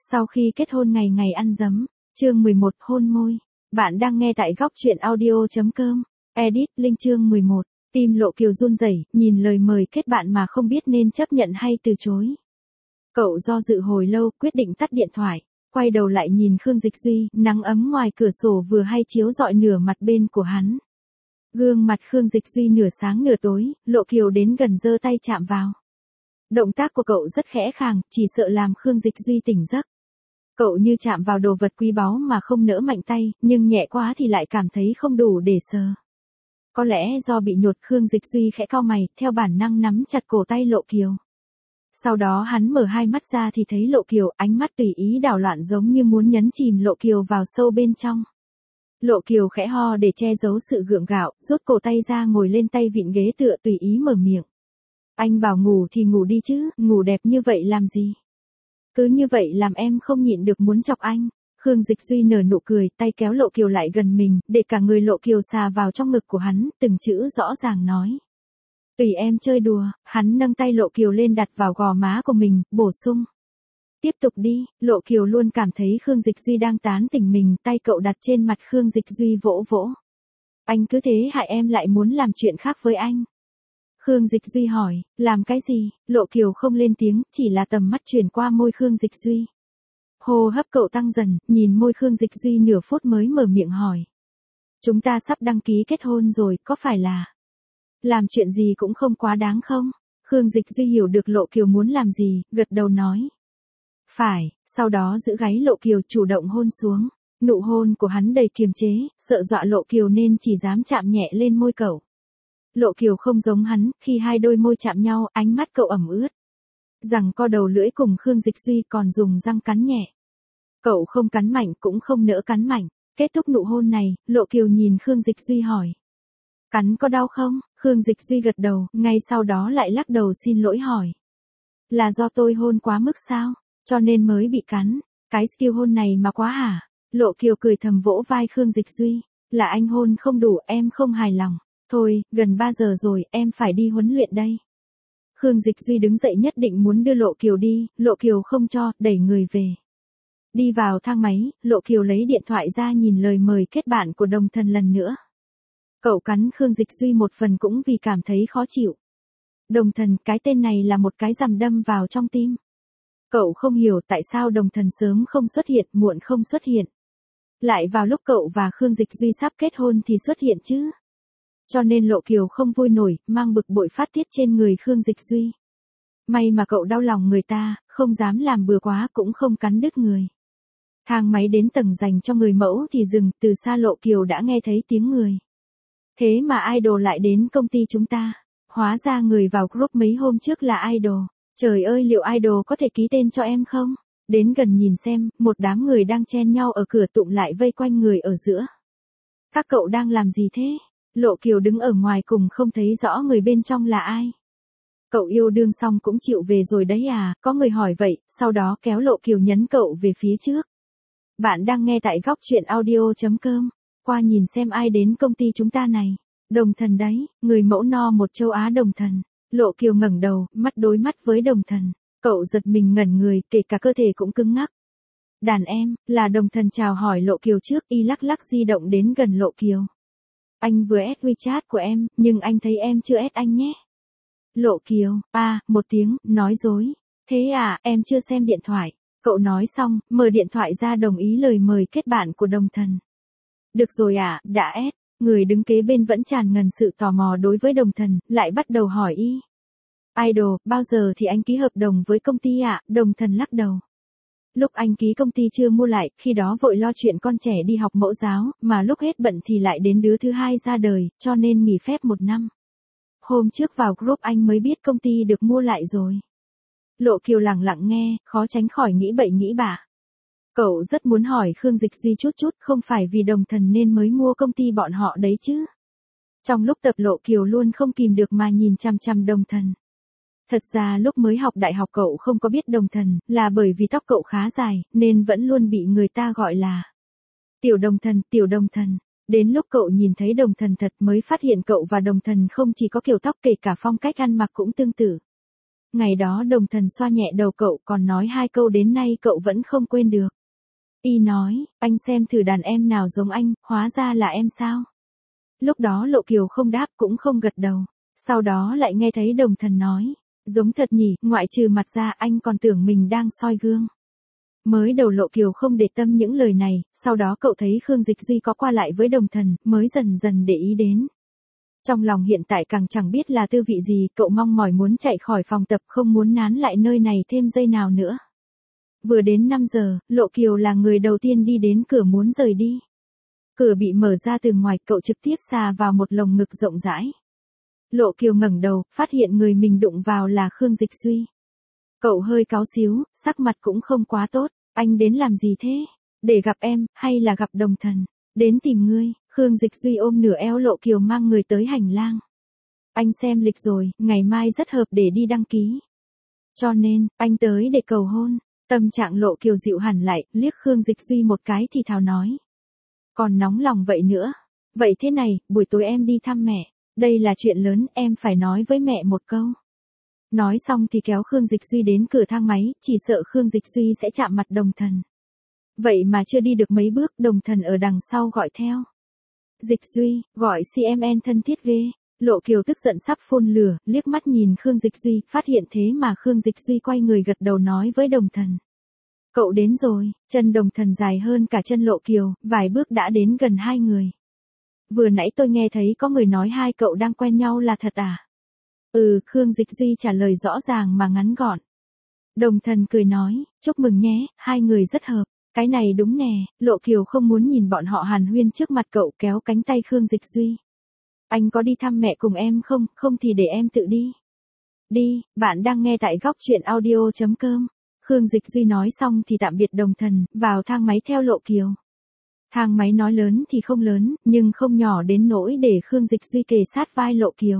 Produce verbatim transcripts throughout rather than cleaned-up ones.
Sau khi kết hôn ngày ngày ăn dấm, chương mười một hôn môi. Bạn đang nghe tại góc truyện audio.com. Edit Linh chương mười một. Tim Lộ Kiều run rẩy, nhìn lời mời kết bạn mà không biết nên chấp nhận hay từ chối. Cậu do dự hồi lâu, quyết định tắt điện thoại, quay đầu lại nhìn Khương Dịch Duy, nắng ấm ngoài cửa sổ vừa hay chiếu rọi nửa mặt bên của hắn. Gương mặt Khương Dịch Duy nửa sáng nửa tối, Lộ Kiều đến gần giơ tay chạm vào. Động tác của cậu rất khẽ khàng, chỉ sợ làm Khương Dịch Duy tỉnh giấc. Cậu như chạm vào đồ vật quý báu mà không nỡ mạnh tay, nhưng nhẹ quá thì lại cảm thấy không đủ để sờ. Có lẽ do bị nhột, Khương Dịch Duy khẽ cau mày, theo bản năng nắm chặt cổ tay Lộ Kiều. Sau đó hắn mở hai mắt ra thì thấy Lộ Kiều, ánh mắt tùy ý đảo loạn giống như muốn nhấn chìm Lộ Kiều vào sâu bên trong. Lộ Kiều khẽ ho để che giấu sự gượng gạo, rút cổ tay ra ngồi lên tay vịn ghế tựa tùy ý mở miệng. Anh bảo ngủ thì ngủ đi chứ, ngủ đẹp như vậy làm gì? Cứ như vậy làm em không nhịn được muốn chọc anh. Khương Dịch Duy nở nụ cười, tay kéo Lộ Kiều lại gần mình, để cả người Lộ Kiều xà vào trong ngực của hắn, từng chữ rõ ràng nói. Tùy em chơi đùa, hắn nâng tay Lộ Kiều lên đặt vào gò má của mình, bổ sung. Tiếp tục đi, Lộ Kiều luôn cảm thấy Khương Dịch Duy đang tán tỉnh mình, tay cậu đặt trên mặt Khương Dịch Duy vỗ vỗ. Anh cứ thế hại em lại muốn làm chuyện khác với anh. Khương Dịch Duy hỏi, làm cái gì? Lộ Kiều không lên tiếng, chỉ là tầm mắt chuyển qua môi Khương Dịch Duy. Hô hấp cậu tăng dần, nhìn môi Khương Dịch Duy nửa phút mới mở miệng hỏi. Chúng ta sắp đăng ký kết hôn rồi, có phải là... Làm chuyện gì cũng không quá đáng không? Khương Dịch Duy hiểu được Lộ Kiều muốn làm gì, gật đầu nói. Phải, sau đó giữ gáy Lộ Kiều chủ động hôn xuống. Nụ hôn của hắn đầy kiềm chế, sợ dọa Lộ Kiều nên chỉ dám chạm nhẹ lên môi cậu. Lộ Kiều không giống hắn, khi hai đôi môi chạm nhau, ánh mắt cậu ẩm ướt. Rằng co đầu lưỡi cùng Khương Dịch Duy còn dùng răng cắn nhẹ. Cậu không cắn mạnh cũng không nỡ cắn mạnh. Kết thúc nụ hôn này, Lộ Kiều nhìn Khương Dịch Duy hỏi. Cắn có đau không? Khương Dịch Duy gật đầu, ngay sau đó lại lắc đầu xin lỗi hỏi. Là do tôi hôn quá mức sao? Cho nên mới bị cắn. Cái skill hôn này mà quá hả? Lộ Kiều cười thầm vỗ vai Khương Dịch Duy. Là anh hôn không đủ, em không hài lòng. Thôi, gần ba giờ rồi, em phải đi huấn luyện đây. Khương Dịch Duy đứng dậy nhất định muốn đưa Lộ Kiều đi, Lộ Kiều không cho, đẩy người về. Đi vào thang máy, Lộ Kiều lấy điện thoại ra nhìn lời mời kết bạn của Đồng Thần lần nữa. Cậu cắn Khương Dịch Duy một phần cũng vì cảm thấy khó chịu. Đồng Thần, cái tên này là một cái rằm đâm vào trong tim. Cậu không hiểu tại sao Đồng Thần sớm không xuất hiện, muộn không xuất hiện. Lại vào lúc cậu và Khương Dịch Duy sắp kết hôn thì xuất hiện chứ. Cho nên Lộ Kiều không vui nổi, mang bực bội phát tiết trên người Khương Dịch Duy. May mà cậu đau lòng người ta, không dám làm bừa quá cũng không cắn đứt người. Thang máy đến tầng dành cho người mẫu thì dừng, từ xa Lộ Kiều đã nghe thấy tiếng người. Thế mà idol lại đến công ty chúng ta. Hóa ra người vào group mấy hôm trước là idol. Trời ơi, liệu idol có thể ký tên cho em không? Đến gần nhìn xem, một đám người đang chen nhau ở cửa tụm lại vây quanh người ở giữa. Các cậu đang làm gì thế? Lộ Kiều đứng ở ngoài cùng không thấy rõ người bên trong là ai. Cậu yêu đương xong cũng chịu về rồi đấy à, có người hỏi vậy, sau đó kéo Lộ Kiều nhấn cậu về phía trước. Bạn đang nghe tại góc truyện audio.com. Qua nhìn xem ai đến công ty chúng ta này. Đồng Thần đấy, người mẫu no một châu Á Đồng Thần. Lộ Kiều ngẩng đầu, mắt đối mắt với Đồng Thần. Cậu giật mình ngẩn người, kể cả cơ thể cũng cứng ngắc. Đàn em, là Đồng Thần chào hỏi Lộ Kiều trước, y lắc lắc di động đến gần Lộ Kiều. Anh vừa add WeChat của em, nhưng anh thấy em chưa add anh nhé. Lộ Kiều, à, một tiếng, nói dối. Thế à, em chưa xem điện thoại. Cậu nói xong, mở điện thoại ra đồng ý lời mời kết bạn của Đồng Thần. Được rồi à, đã add. Người đứng kế bên vẫn tràn ngần sự tò mò đối với Đồng Thần, lại bắt đầu hỏi y. Idol, bao giờ thì anh ký hợp đồng với công ty ạ? À? Đồng Thần lắc đầu. Lúc anh ký công ty chưa mua lại, khi đó vội lo chuyện con trẻ đi học mẫu giáo, mà lúc hết bận thì lại đến đứa thứ hai ra đời, cho nên nghỉ phép một năm. Hôm trước vào group anh mới biết công ty được mua lại rồi. Lộ Kiều lặng lặng nghe, khó tránh khỏi nghĩ bậy nghĩ bạ. Cậu rất muốn hỏi Khương Dịch Duy chút chút, không phải vì Đồng Thần nên mới mua công ty bọn họ đấy chứ. Trong lúc tập Lộ Kiều luôn không kìm được mà nhìn chằm chằm Đồng Thần. Thật ra lúc mới học đại học cậu không có biết Đồng Thần, là bởi vì tóc cậu khá dài, nên vẫn luôn bị người ta gọi là Tiểu Đồng Thần, Tiểu Đồng Thần. Đến lúc cậu nhìn thấy Đồng Thần thật mới phát hiện cậu và Đồng Thần không chỉ có kiểu tóc kể cả phong cách ăn mặc cũng tương tự. Ngày đó Đồng Thần xoa nhẹ đầu cậu còn nói hai câu đến nay cậu vẫn không quên được. Y nói, anh xem thử đàn em nào giống anh, hóa ra là em sao? Lúc đó Lộ Kiều không đáp cũng không gật đầu. Sau đó lại nghe thấy Đồng Thần nói, giống thật nhỉ, ngoại trừ mặt ra anh còn tưởng mình đang soi gương. Mới đầu Lộ Kiều không để tâm những lời này, sau đó cậu thấy Khương Dịch Duy có qua lại với Đồng Thần, mới dần dần để ý đến. Trong lòng hiện tại càng chẳng biết là tư vị gì, cậu mong mỏi muốn chạy khỏi phòng tập, không muốn nán lại nơi này thêm giây nào nữa. Vừa đến năm giờ, Lộ Kiều là người đầu tiên đi đến cửa muốn rời đi. Cửa bị mở ra từ ngoài, cậu trực tiếp xà vào một lồng ngực rộng rãi. Lộ Kiều ngẩng đầu, phát hiện người mình đụng vào là Khương Dịch Duy. Cậu hơi cáu xíu, sắc mặt cũng không quá tốt. Anh đến làm gì thế? Để gặp em, hay là gặp Đồng Thần? Đến tìm ngươi. Khương Dịch Duy ôm nửa eo Lộ Kiều mang người tới hành lang. Anh xem lịch rồi, ngày mai rất hợp để đi đăng ký. Cho nên, anh tới để cầu hôn. Tâm trạng Lộ Kiều dịu hẳn lại, liếc Khương Dịch Duy một cái thì thào nói. Còn nóng lòng vậy nữa. Vậy thế này, buổi tối em đi thăm mẹ. Đây là chuyện lớn, em phải nói với mẹ một câu. Nói xong thì kéo Khương Dịch Duy đến cửa thang máy, chỉ sợ Khương Dịch Duy sẽ chạm mặt Đồng Thần. Vậy mà chưa đi được mấy bước, Đồng Thần ở đằng sau gọi theo. Dịch Duy, gọi xê em en thân thiết ghê. Lộ Kiều tức giận sắp phun lửa, liếc mắt nhìn Khương Dịch Duy, phát hiện thế mà Khương Dịch Duy quay người gật đầu nói với Đồng Thần. Cậu đến rồi, chân Đồng Thần dài hơn cả chân Lộ Kiều, vài bước đã đến gần hai người. Vừa nãy tôi nghe thấy có người nói hai cậu đang quen nhau là thật à? Ừ, Khương Dịch Duy trả lời rõ ràng mà ngắn gọn. Đồng Thần cười nói, chúc mừng nhé, hai người rất hợp. Cái này đúng nè, Lộ Kiều không muốn nhìn bọn họ hàn huyên trước mặt cậu, kéo cánh tay Khương Dịch Duy. Anh có đi thăm mẹ cùng em không, không thì để em tự đi. Đi, bạn đang nghe tại góc truyện audio chấm com. Khương Dịch Duy nói xong thì tạm biệt Đồng Thần, vào thang máy theo Lộ Kiều. Thang máy nói lớn thì không lớn, nhưng không nhỏ đến nỗi để Khương Dịch Duy kề sát vai Lộ Kiều.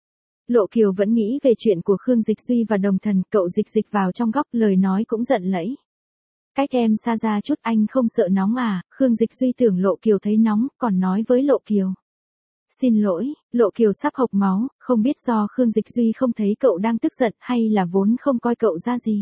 Lộ Kiều vẫn nghĩ về chuyện của Khương Dịch Duy và Đồng Thần, cậu dịch dịch vào trong góc, lời nói cũng giận lẫy. Cách em xa ra chút, anh không sợ nóng à? Khương Dịch Duy tưởng Lộ Kiều thấy nóng, còn nói với Lộ Kiều. Xin lỗi, Lộ Kiều sắp hộc máu, không biết do Khương Dịch Duy không thấy cậu đang tức giận hay là vốn không coi cậu ra gì.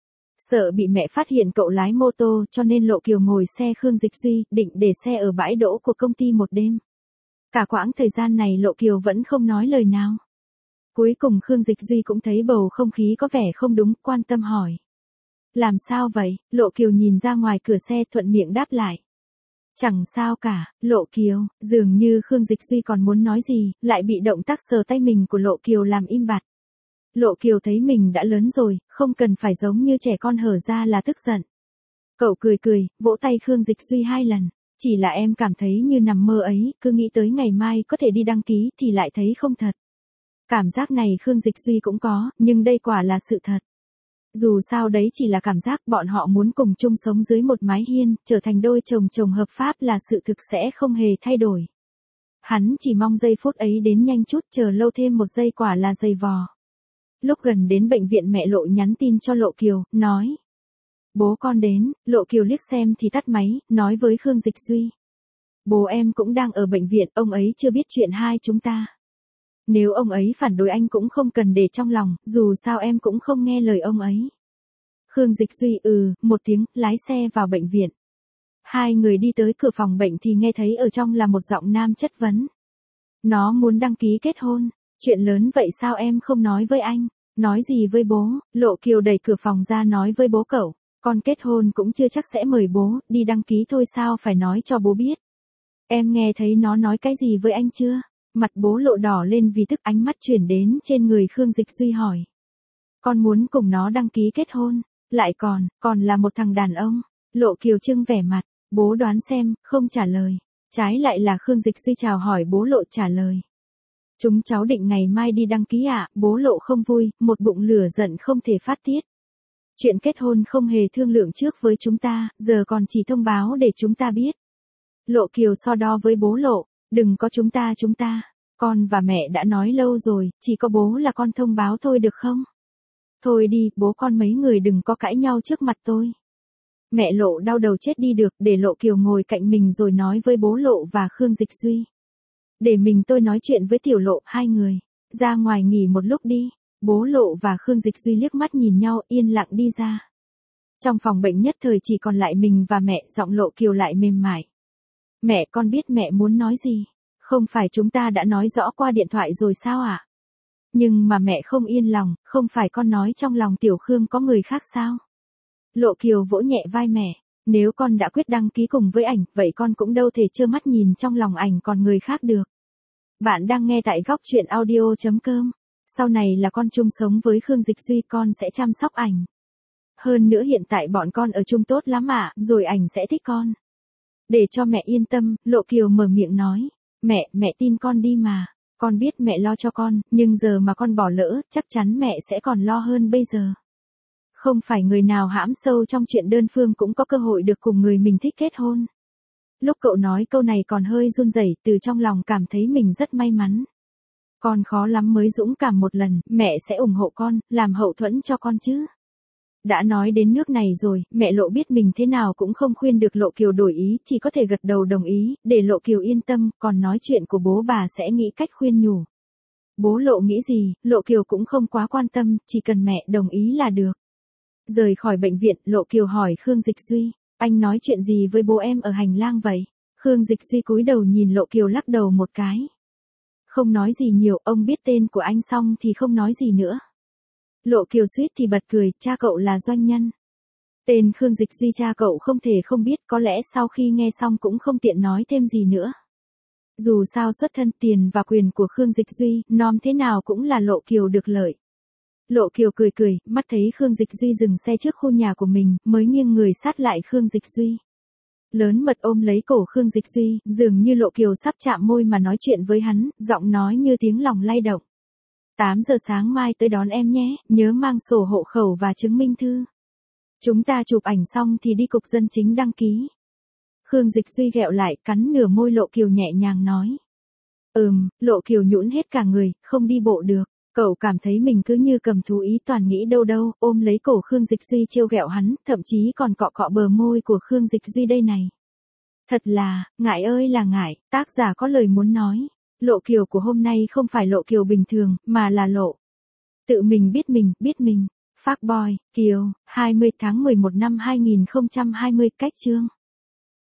Sợ bị mẹ phát hiện cậu lái mô tô cho nên Lộ Kiều ngồi xe Khương Dịch Duy, định để xe ở bãi đỗ của công ty một đêm. Cả quãng thời gian này Lộ Kiều vẫn không nói lời nào. Cuối cùng Khương Dịch Duy cũng thấy bầu không khí có vẻ không đúng, quan tâm hỏi. Làm sao vậy? Lộ Kiều nhìn ra ngoài cửa xe thuận miệng đáp lại. Chẳng sao cả, Lộ Kiều, dường như Khương Dịch Duy còn muốn nói gì, lại bị động tác sờ tay mình của Lộ Kiều làm im bặt. Lộ Kiều thấy mình đã lớn rồi, không cần phải giống như trẻ con hở ra là tức giận. Cậu cười cười, vỗ tay Khương Dịch Duy hai lần. Chỉ là em cảm thấy như nằm mơ ấy, cứ nghĩ tới ngày mai có thể đi đăng ký thì lại thấy không thật. Cảm giác này Khương Dịch Duy cũng có, nhưng đây quả là sự thật. Dù sao đấy chỉ là cảm giác, bọn họ muốn cùng chung sống dưới một mái hiên, trở thành đôi chồng chồng hợp pháp là sự thực sẽ không hề thay đổi. Hắn chỉ mong giây phút ấy đến nhanh chút, chờ lâu thêm một giây quả là dày vò. Lúc gần đến bệnh viện mẹ Lộ nhắn tin cho Lộ Kiều, nói. Bố con đến, Lộ Kiều liếc xem thì tắt máy, nói với Khương Dịch Duy. Bố em cũng đang ở bệnh viện, ông ấy chưa biết chuyện hai chúng ta. Nếu ông ấy phản đối anh cũng không cần để trong lòng, dù sao em cũng không nghe lời ông ấy. Khương Dịch Duy ừ, một tiếng, lái xe vào bệnh viện. Hai người đi tới cửa phòng bệnh thì nghe thấy ở trong là một giọng nam chất vấn. Nó muốn đăng ký kết hôn, chuyện lớn vậy sao em không nói với anh, nói gì với bố? Lộ Kiều đẩy cửa phòng ra nói với bố cậu, con kết hôn cũng chưa chắc sẽ mời bố, đi đăng ký thôi sao phải nói cho bố biết. Em nghe thấy nó nói cái gì với anh chưa? Mặt bố Lộ đỏ lên vì tức, ánh mắt chuyển đến trên người Khương Dịch Duy hỏi. Con muốn cùng nó đăng ký kết hôn, lại còn, còn là một thằng đàn ông. Lộ Kiều trưng vẻ mặt, bố đoán xem, không trả lời. Trái lại là Khương Dịch Duy chào hỏi bố Lộ trả lời. Chúng cháu định ngày mai đi đăng ký ạ, à? Bố Lộ không vui, một bụng lửa giận không thể phát tiết. Chuyện kết hôn không hề thương lượng trước với chúng ta, giờ còn chỉ thông báo để chúng ta biết. Lộ Kiều so đo với bố Lộ, đừng có chúng ta chúng ta, con và mẹ đã nói lâu rồi, chỉ có bố là con thông báo thôi được không? Thôi đi, bố con mấy người đừng có cãi nhau trước mặt tôi. Mẹ Lộ đau đầu chết đi được, để Lộ Kiều ngồi cạnh mình rồi nói với bố Lộ và Khương Dịch Duy. Để mình tôi nói chuyện với tiểu Lộ, hai người, ra ngoài nghỉ một lúc đi. Bố Lộ và Khương Dịch Duy liếc mắt nhìn nhau, yên lặng đi ra. Trong phòng bệnh nhất thời chỉ còn lại mình và mẹ, giọng Lộ Kiều lại mềm mại. Mẹ, con biết mẹ muốn nói gì. Không phải chúng ta đã nói rõ qua điện thoại rồi sao ạ? À? Nhưng mà mẹ không yên lòng, không phải con nói trong lòng Tiểu Khương có người khác sao? Lộ Kiều vỗ nhẹ vai mẹ. Nếu con đã quyết đăng ký cùng với ảnh, vậy con cũng đâu thể trơ mắt nhìn trong lòng ảnh còn người khác được. Bạn đang nghe tại góc truyện audio chấm com. Sau này là con chung sống với Khương Dịch Duy, con sẽ chăm sóc ảnh. Hơn nữa hiện tại bọn con ở chung tốt lắm ạ, à, rồi ảnh sẽ thích con. Để cho mẹ yên tâm, Lộ Kiều mở miệng nói. Mẹ, mẹ tin con đi mà. Con biết mẹ lo cho con, nhưng giờ mà con bỏ lỡ, chắc chắn mẹ sẽ còn lo hơn bây giờ. Không phải người nào hãm sâu trong chuyện đơn phương cũng có cơ hội được cùng người mình thích kết hôn. Lúc cậu nói câu này còn hơi run rẩy, từ trong lòng cảm thấy mình rất may mắn. Con khó lắm mới dũng cảm một lần, mẹ sẽ ủng hộ con, làm hậu thuẫn cho con chứ. Đã nói đến nước này rồi, mẹ Lộ biết mình thế nào cũng không khuyên được Lộ Kiều đổi ý, chỉ có thể gật đầu đồng ý, để Lộ Kiều yên tâm, còn nói chuyện của bố bà sẽ nghĩ cách khuyên nhủ. Bố Lộ nghĩ gì, Lộ Kiều cũng không quá quan tâm, chỉ cần mẹ đồng ý là được. Rời khỏi bệnh viện, Lộ Kiều hỏi Khương Dịch Duy, anh nói chuyện gì với bố em ở hành lang vậy? Khương Dịch Duy cúi đầu nhìn Lộ Kiều lắc đầu một cái. Không nói gì nhiều, ông biết tên của anh xong thì không nói gì nữa. Lộ Kiều suýt thì bật cười, cha cậu là doanh nhân. Tên Khương Dịch Duy cha cậu không thể không biết, có lẽ sau khi nghe xong cũng không tiện nói thêm gì nữa. Dù sao xuất thân, tiền và quyền của Khương Dịch Duy, nom thế nào cũng là Lộ Kiều được lợi. Lộ Kiều cười cười, mắt thấy Khương Dịch Duy dừng xe trước khu nhà của mình, mới nghiêng người sát lại Khương Dịch Duy. Lớn mật ôm lấy cổ Khương Dịch Duy, dường như Lộ Kiều sắp chạm môi mà nói chuyện với hắn, giọng nói như tiếng lòng lay động. tám giờ sáng mai tới đón em nhé, nhớ mang sổ hộ khẩu và chứng minh thư. Chúng ta chụp ảnh xong thì đi cục dân chính đăng ký. Khương Dịch Duy ghẹo lại, cắn nửa môi Lộ Kiều nhẹ nhàng nói. Ừm, Lộ Kiều nhũn hết cả người, không đi bộ được. Cậu cảm thấy mình cứ như cầm thú ý toàn nghĩ đâu đâu, ôm lấy cổ Khương Dịch Duy trêu ghẹo hắn, thậm chí còn cọ cọ bờ môi của Khương Dịch Duy đây này. Thật là, ngại ơi là ngại, tác giả có lời muốn nói. Lộ Kiều của hôm nay không phải Lộ Kiều bình thường, mà là Lộ. Tự mình biết mình, biết mình. Phác Boy, Kiều, hai mươi tháng mười một năm hai nghìn không trăm hai mươi, cách chương.